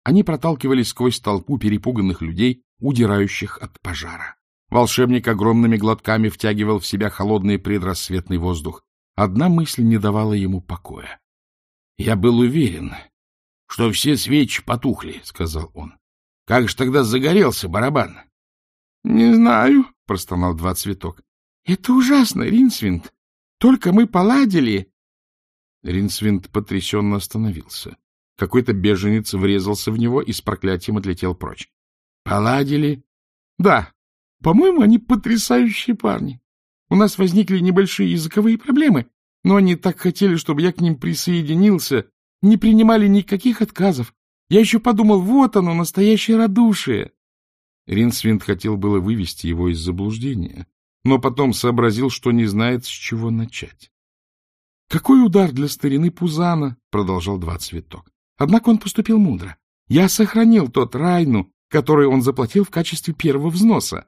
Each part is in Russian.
Они проталкивались сквозь толпу перепуганных людей, удирающих от пожара. Волшебник огромными глотками втягивал в себя холодный предрассветный воздух. Одна мысль не давала ему покоя. — Я был уверен, что все свечи потухли, — сказал он. — Как же тогда загорелся барабан? — Не знаю, — простонал Два Цветок. — Это ужасно, Ринсвинд. Только мы поладили. Ринсвинд потрясенно остановился. Какой-то беженец врезался в него и с проклятием отлетел прочь. — Поладили? — Да. По-моему, они потрясающие парни. У нас возникли небольшие языковые проблемы, но они так хотели, чтобы я к ним присоединился, не принимали никаких отказов. Я еще подумал, вот оно, настоящее радушие. Ринсвинд хотел было вывести его из заблуждения, но потом сообразил, что не знает, с чего начать. — Какой удар для старины Пузана, — продолжал Два Цветок. Однако он поступил мудро. Я сохранил тот Райну, который он заплатил в качестве первого взноса.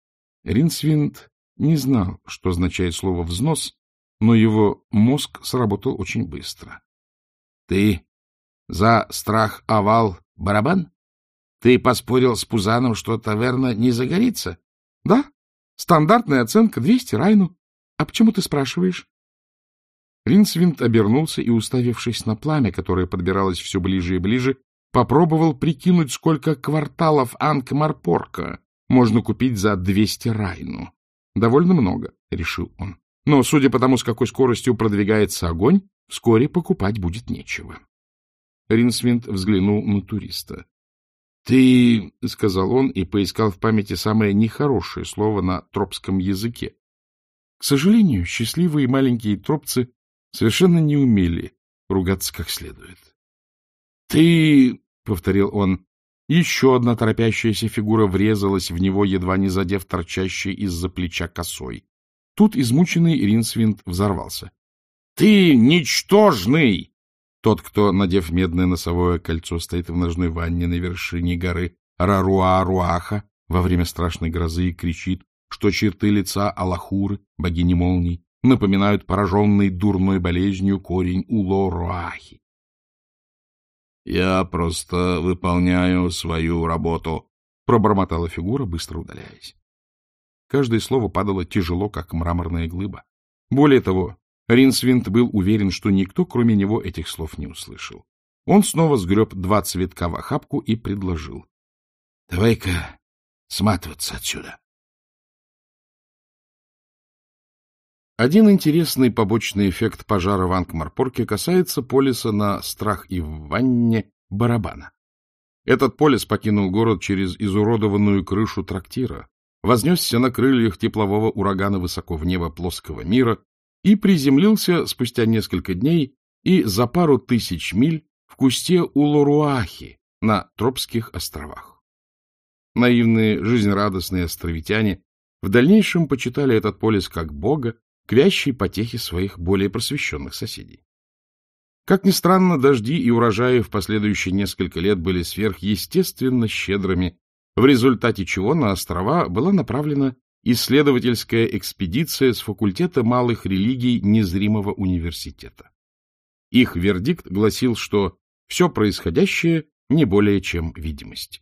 Ринсвинд не знал, что означает слово «взнос», но его мозг сработал очень быстро. — Ты за страх овал барабан? Ты поспорил с Пузаном, что таверна не загорится? — Да. Стандартная оценка 200 Райну. А почему ты спрашиваешь? Ринсвинд обернулся и, уставившись на пламя, которое подбиралось все ближе и ближе, попробовал прикинуть, сколько кварталов Анкмарпорка можно купить за 200 Райну. Довольно много, — решил он. Но, судя по тому, с какой скоростью продвигается огонь, вскоре покупать будет нечего. Ринсвинд взглянул на туриста. — Ты, — сказал он и поискал в памяти самое нехорошее слово на тропском языке. К сожалению, счастливые маленькие тропцы совершенно не умели ругаться как следует. — Ты, — повторил он. Еще одна торопящаяся фигура врезалась в него, едва не задев торчащей из-за плеча косой. Тут измученный Ринсвинд взорвался. — Ты ничтожный! Тот, кто, надев медное носовое кольцо, стоит в ножной ванне на вершине горы Раруа-Руаха во время страшной грозы и кричит, что черты лица Аллахуры, богини молний, напоминают пораженный дурной болезнью корень Уло-Руахи. — Я просто выполняю свою работу, — пробормотала фигура, быстро удаляясь. Каждое слово падало тяжело, как мраморная глыба. Более того, Ринсвинд был уверен, что никто, кроме него, этих слов не услышал. Он снова сгреб Два Цветка в охапку и предложил. — Давай-ка сматываться отсюда. Один интересный побочный эффект пожара в Анкмарпорке касается полиса на страх и в ванне барабана. Этот полис покинул город через изуродованную крышу трактира, вознесся на крыльях теплового урагана высоко в небо плоского мира и приземлился спустя несколько дней и за пару тысяч миль в кусте Улоруахи на Тропских островах. Наивные, жизнерадостные островитяне в дальнейшем почитали этот полис как бога, к вящей потехе своих более просвещенных соседей. Как ни странно, дожди и урожаи в последующие несколько лет были сверхъестественно щедрыми, в результате чего на острова была направлена исследовательская экспедиция с факультета малых религий незримого университета. Их вердикт гласил, что все происходящее не более чем видимость.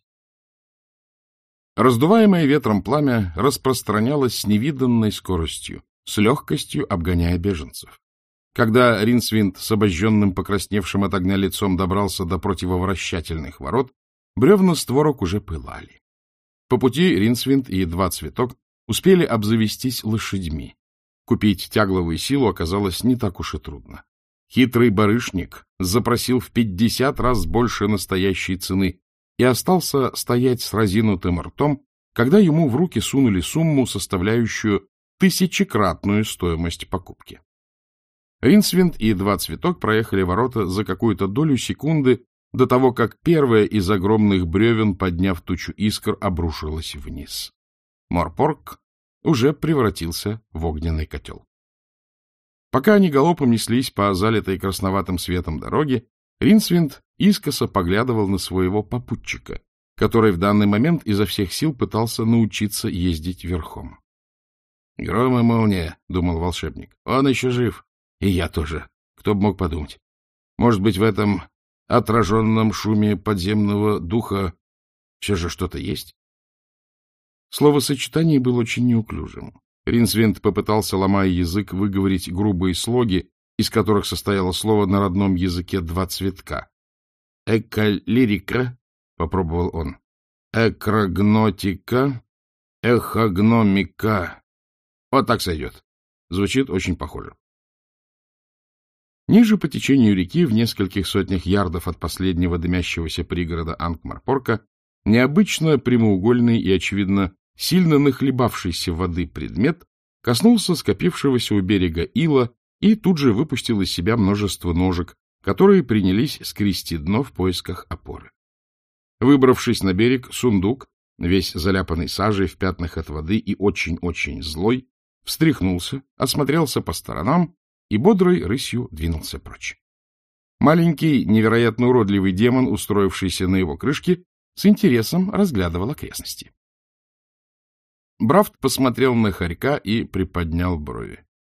Раздуваемое ветром пламя распространялось с невиданной скоростью, с легкостью обгоняя беженцев. Когда Ринсвинд с обожженным, покрасневшим от огня лицом добрался до противовращательных ворот, бревна створок уже пылали. По пути Ринсвинд и Два Цветок успели обзавестись лошадьми. Купить тягловую силу оказалось не так уж и трудно. Хитрый барышник запросил в 50 раз больше настоящей цены и остался стоять с разинутым ртом, когда ему в руки сунули сумму, составляющую тысячекратную стоимость покупки. Ринсвинд и Два Цветок проехали ворота за какую-то долю секунды до того, как первая из огромных бревен, подняв тучу искр, обрушилась вниз. Морпорк уже превратился в огненный котел. Пока они галопом неслись по залитой красноватым светом дороге, Ринсвинд искоса поглядывал на своего попутчика, который в данный момент изо всех сил пытался научиться ездить верхом. — Гром и молния, — думал волшебник, — он еще жив. И я тоже. Кто бы мог подумать. Может быть, в этом отраженном шуме подземного духа все же что-то есть? Словосочетание было очень неуклюжим. Ринсвинд попытался, ломая язык, выговорить грубые слоги, из которых состояло слово на родном языке два цветка. «Эколирика», — попробовал он, «экрагнотика», «эхогномика». Вот так сойдет. Звучит очень похоже. Ниже по течению реки, в нескольких сотнях ярдов от последнего дымящегося пригорода Анкмарпорка, необычно прямоугольный и, очевидно, сильно нахлебавшийся воды предмет коснулся скопившегося у берега ила и тут же выпустил из себя множество ножек, которые принялись скрести дно в поисках опоры. Выбравшись на берег, сундук, весь заляпанный сажей в пятнах от воды и очень-очень злой, встряхнулся, осмотрелся по сторонам и бодрой рысью двинулся прочь. Маленький, невероятно уродливый демон, устроившийся на его крышке, с интересом разглядывал окрестности. Брафт посмотрел на хорька и приподнял брови.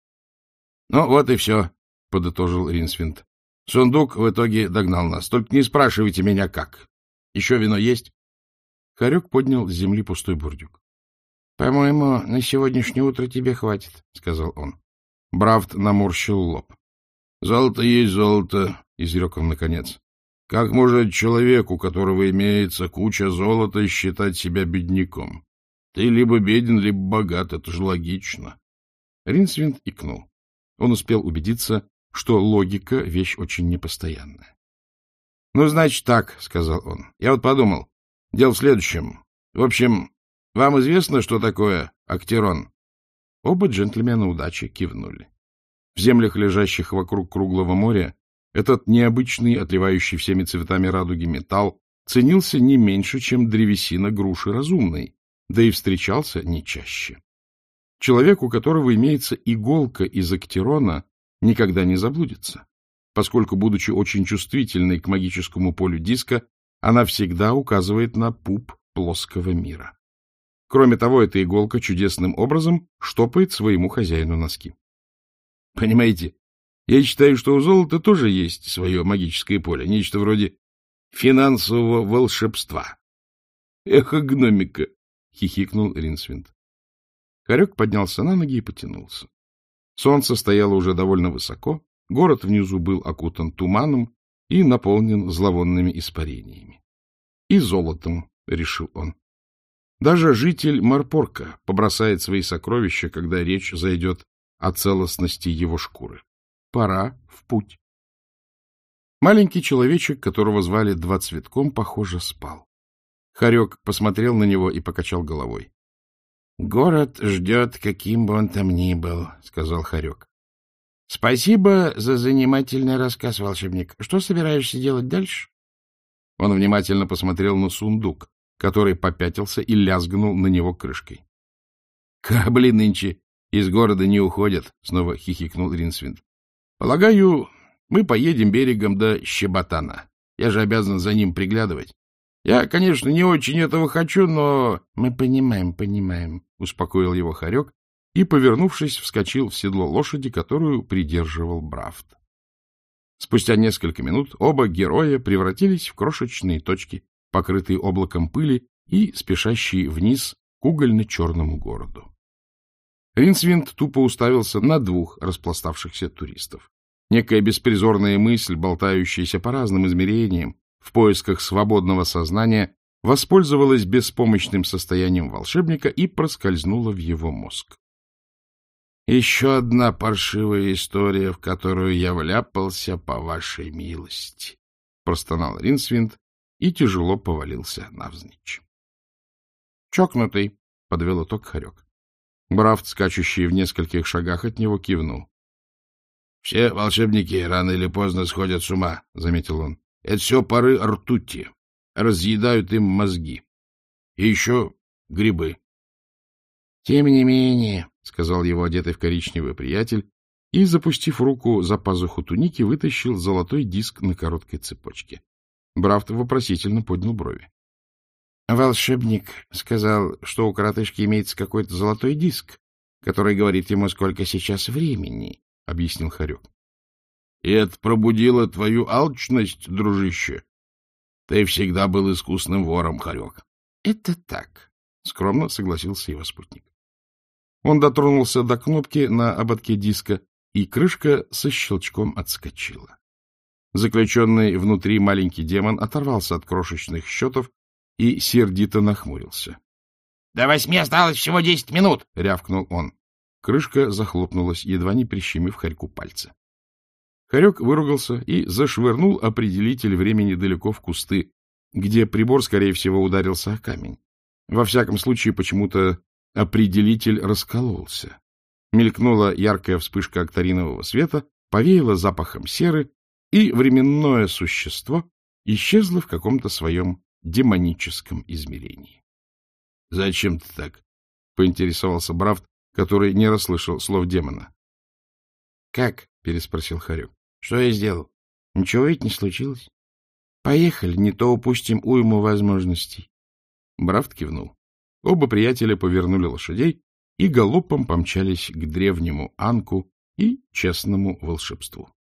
— Ну, вот и все, — подытожил Ринсвинд. — Сундук в итоге догнал нас. Только не спрашивайте меня, как. Еще вино есть? Хорек поднял с земли пустой бурдюк. — По-моему, на сегодняшнее утро тебе хватит, — сказал он. Брафт наморщил лоб. — Золото есть золото, — изрек он наконец. — Как может человек, у которого имеется куча золота, считать себя бедняком? Ты либо беден, либо богат, это же логично. Ринсвинд икнул. Он успел убедиться, что логика — вещь очень непостоянная. — Ну, значит, так, — сказал он. — Я вот подумал. Дело в следующем. В общем, вам известно, что такое актерон? Оба джентльмена удачи кивнули. В землях, лежащих вокруг круглого моря, этот необычный, отливающий всеми цветами радуги металл ценился не меньше, чем древесина груши разумной, да и встречался не чаще. Человек, у которого имеется иголка из актерона, никогда не заблудится, поскольку, будучи очень чувствительной к магическому полю диска, она всегда указывает на пуп плоского мира. Кроме того, эта иголка чудесным образом штопает своему хозяину носки. Понимаете, я считаю, что у золота тоже есть свое магическое поле, нечто вроде финансового волшебства. Эхогномика, — хихикнул Ринсвинд. Хорек поднялся на ноги и потянулся. Солнце стояло уже довольно высоко, город внизу был окутан туманом и наполнен зловонными испарениями. И золотом, — решил он. Даже житель Марпорка побросает свои сокровища, когда речь зайдет о целостности его шкуры. Пора в путь. Маленький человечек, которого звали Два Цветком, похоже, спал. Хорек посмотрел на него и покачал головой. — Город ждет, каким бы он там ни был, — сказал Хорек. — Спасибо за занимательный рассказ, волшебник. Что собираешься делать дальше? Он внимательно посмотрел на сундук, который попятился и лязгнул на него крышкой. — Корабли нынче из города не уходят, — снова хихикнул Ринсвинд. — Полагаю, мы поедем берегом до Щеботана. Я же обязан за ним приглядывать. Я, конечно, не очень этого хочу, но... — Мы понимаем, — успокоил его Хорек и, повернувшись, вскочил в седло лошади, которую придерживал Брафт. Спустя несколько минут оба героя превратились в крошечные точки, покрытые облаком пыли и спешащие вниз к угольно-черному городу. Ринсвинд тупо уставился на двух распластавшихся туристов. Некая беспризорная мысль, болтающаяся по разным измерениям, в поисках свободного сознания, воспользовалась беспомощным состоянием волшебника и проскользнула в его мозг. «Еще одна паршивая история, в которую я вляпался по вашей милости», — простонал Ринсвинд и тяжело повалился навзничь. «Чокнутый», — подвел итог Хорек. Брафт, скачущий в нескольких шагах от него, кивнул. — Все волшебники рано или поздно сходят с ума, — заметил он. — Это все пары ртути. Разъедают им мозги. И еще грибы. — Тем не менее, — сказал его одетый в коричневый приятель, и, запустив руку за пазуху туники, вытащил золотой диск на короткой цепочке. Брафт вопросительно поднял брови. — Волшебник сказал, что у коротышки имеется какой-то золотой диск, который говорит ему, сколько сейчас времени, — объяснил Хорек. И это пробудило твою алчность, дружище? Ты всегда был искусным вором, Хорек. — Это так, — скромно согласился его спутник. Он дотронулся до кнопки на ободке диска, и крышка со щелчком отскочила. Заключенный внутри маленький демон оторвался от крошечных счетов и сердито нахмурился. — До 8 осталось всего 10 минут! — рявкнул он. Крышка захлопнулась, едва не прищемив Хорьку пальцы. Хорек выругался и зашвырнул определитель времени далеко в кусты, где прибор, скорее всего, ударился о камень. Во всяком случае, почему-то определитель раскололся. Мелькнула яркая вспышка акторинового света, повеяло запахом серы, и временное существо исчезло в каком-то своем демоническом измерении. — Зачем ты так? — поинтересовался Брафт, который не расслышал слов демона. — Как? — переспросил Хорек. — Что я сделал? Ничего ведь не случилось. Поехали, не то упустим уйму возможностей. Брафт кивнул. Оба приятеля повернули лошадей и галопом помчались к древнему Анку и честному волшебству.